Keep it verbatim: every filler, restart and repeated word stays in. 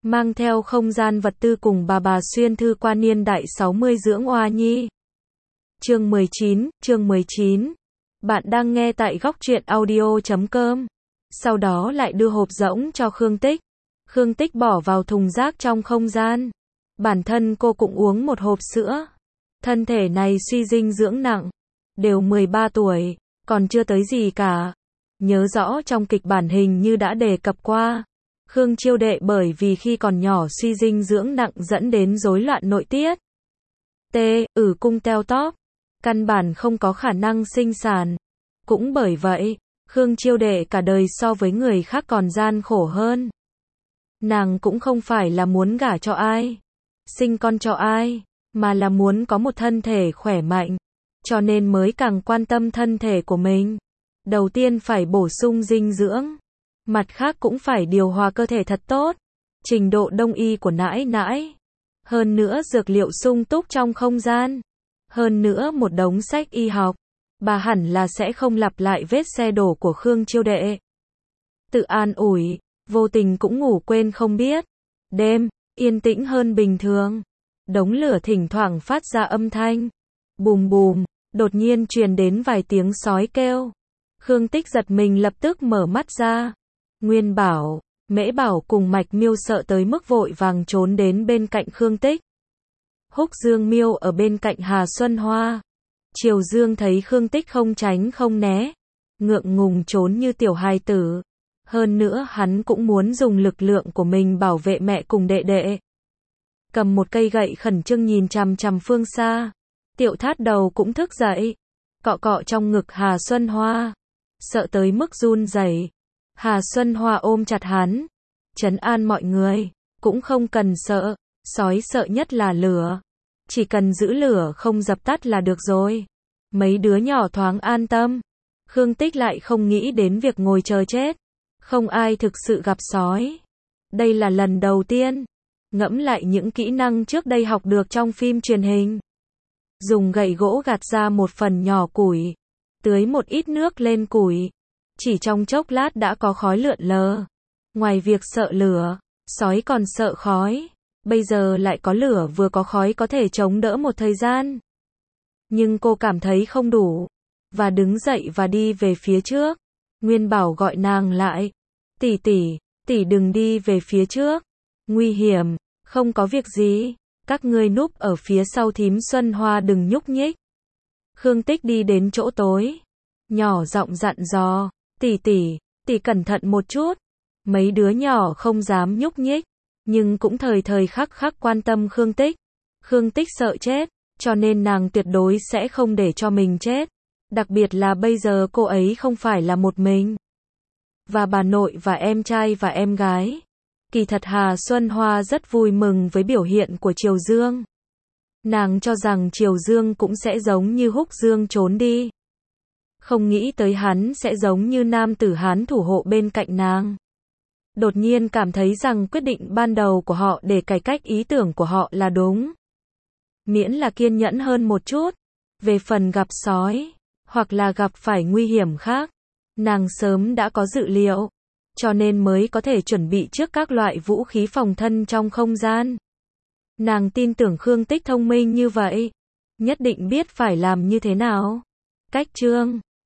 mang theo không gian vật tư cùng bà bà xuyên thư qua niên đại sáu mươi dưỡng oa nhi. Chương mười chín, chương mười chín. Bạn đang nghe tại góc truyện audio chấm com. Sau đó lại đưa hộp rỗng cho Khương Tích. Khương Tích bỏ vào thùng rác trong không gian. Bản thân cô cũng uống một hộp sữa. Thân thể này suy dinh dưỡng nặng. Đều mười ba tuổi, còn chưa tới gì cả. Nhớ rõ trong kịch bản hình như đã đề cập qua. Khương Chiêu Đệ bởi vì khi còn nhỏ suy dinh dưỡng nặng dẫn đến rối loạn nội tiết. T. Ử cung teo tóp. Căn bản không có khả năng sinh sản. Cũng bởi vậy, Khương Chiêu Đệ cả đời so với người khác còn gian khổ hơn. Nàng cũng không phải là muốn gả cho ai, sinh con cho ai, mà là muốn có một thân thể khỏe mạnh. Cho nên mới càng quan tâm thân thể của mình. Đầu tiên phải bổ sung dinh dưỡng. Mặt khác cũng phải điều hòa cơ thể thật tốt. Trình độ đông y của nãi nãi. Hơn nữa dược liệu sung túc trong không gian. Hơn nữa một đống sách y học. Bà hẳn là sẽ không lặp lại vết xe đổ của Khương Chiêu Đệ. Tự an ủi, vô tình cũng ngủ quên không biết. Đêm, yên tĩnh hơn bình thường. Đống lửa thỉnh thoảng phát ra âm thanh. Bùm bùm, đột nhiên truyền đến vài tiếng sói kêu. Khương Tích giật mình lập tức mở mắt ra. Nguyên Bảo, Mễ Bảo cùng Mạch Miêu sợ tới mức vội vàng trốn đến bên cạnh Khương Tích. Húc Dương Miêu ở bên cạnh Hà Xuân Hoa. Triều Dương thấy Khương Tích không tránh không né, ngượng ngùng trốn như tiểu hài tử. Hơn nữa hắn cũng muốn dùng lực lượng của mình bảo vệ mẹ cùng đệ đệ. Cầm một cây gậy khẩn trương nhìn chằm chằm phương xa. Tiểu Thát đầu cũng thức dậy, cọ cọ trong ngực Hà Xuân Hoa, sợ tới mức run rẩy. Hà Xuân Hoa ôm chặt hắn, trấn an mọi người, cũng không cần sợ, sói sợ nhất là lửa. Chỉ cần giữ lửa không dập tắt là được rồi. Mấy đứa nhỏ thoáng an tâm. Khương Tích lại không nghĩ đến việc ngồi chờ chết. Không ai thực sự gặp sói. Đây là lần đầu tiên. Ngẫm lại những kỹ năng trước đây học được trong phim truyền hình. Dùng gậy gỗ gạt ra một phần nhỏ củi. Tưới một ít nước lên củi. Chỉ trong chốc lát đã có khói lượn lờ. Ngoài việc sợ lửa, sói còn sợ khói. Bây giờ lại có lửa vừa có khói có thể chống đỡ một thời gian. Nhưng cô cảm thấy không đủ. Và đứng dậy và đi về phía trước. Nguyên Bảo gọi nàng lại. Tỷ tỷ, tỷ đừng đi về phía trước. Nguy hiểm, không có việc gì. Các ngươi núp ở phía sau thím Xuân Hoa đừng nhúc nhích. Khương Tích đi đến chỗ tối. Nhỏ giọng dặn dò. Tỷ tỷ, tỷ cẩn thận một chút. Mấy đứa nhỏ không dám nhúc nhích. Nhưng cũng thời thời khắc khắc quan tâm Khương Tích. Khương Tích sợ chết, cho nên nàng tuyệt đối sẽ không để cho mình chết. Đặc biệt là bây giờ cô ấy không phải là một mình. Và bà nội và em trai và em gái. Kỳ thật Hà Xuân Hoa rất vui mừng với biểu hiện của Triều Dương. Nàng cho rằng Triều Dương cũng sẽ giống như Húc Dương trốn đi. Không nghĩ tới hắn sẽ giống như nam tử Hán thủ hộ bên cạnh nàng. Đột nhiên cảm thấy rằng quyết định ban đầu của họ để cải cách ý tưởng của họ là đúng. Miễn là kiên nhẫn hơn một chút. Về phần gặp sói, hoặc là gặp phải nguy hiểm khác, nàng sớm đã có dự liệu. Cho nên mới có thể chuẩn bị trước các loại vũ khí phòng thân trong không gian. Nàng tin tưởng Khương Tích thông minh như vậy. Nhất định biết phải làm như thế nào. Cách chương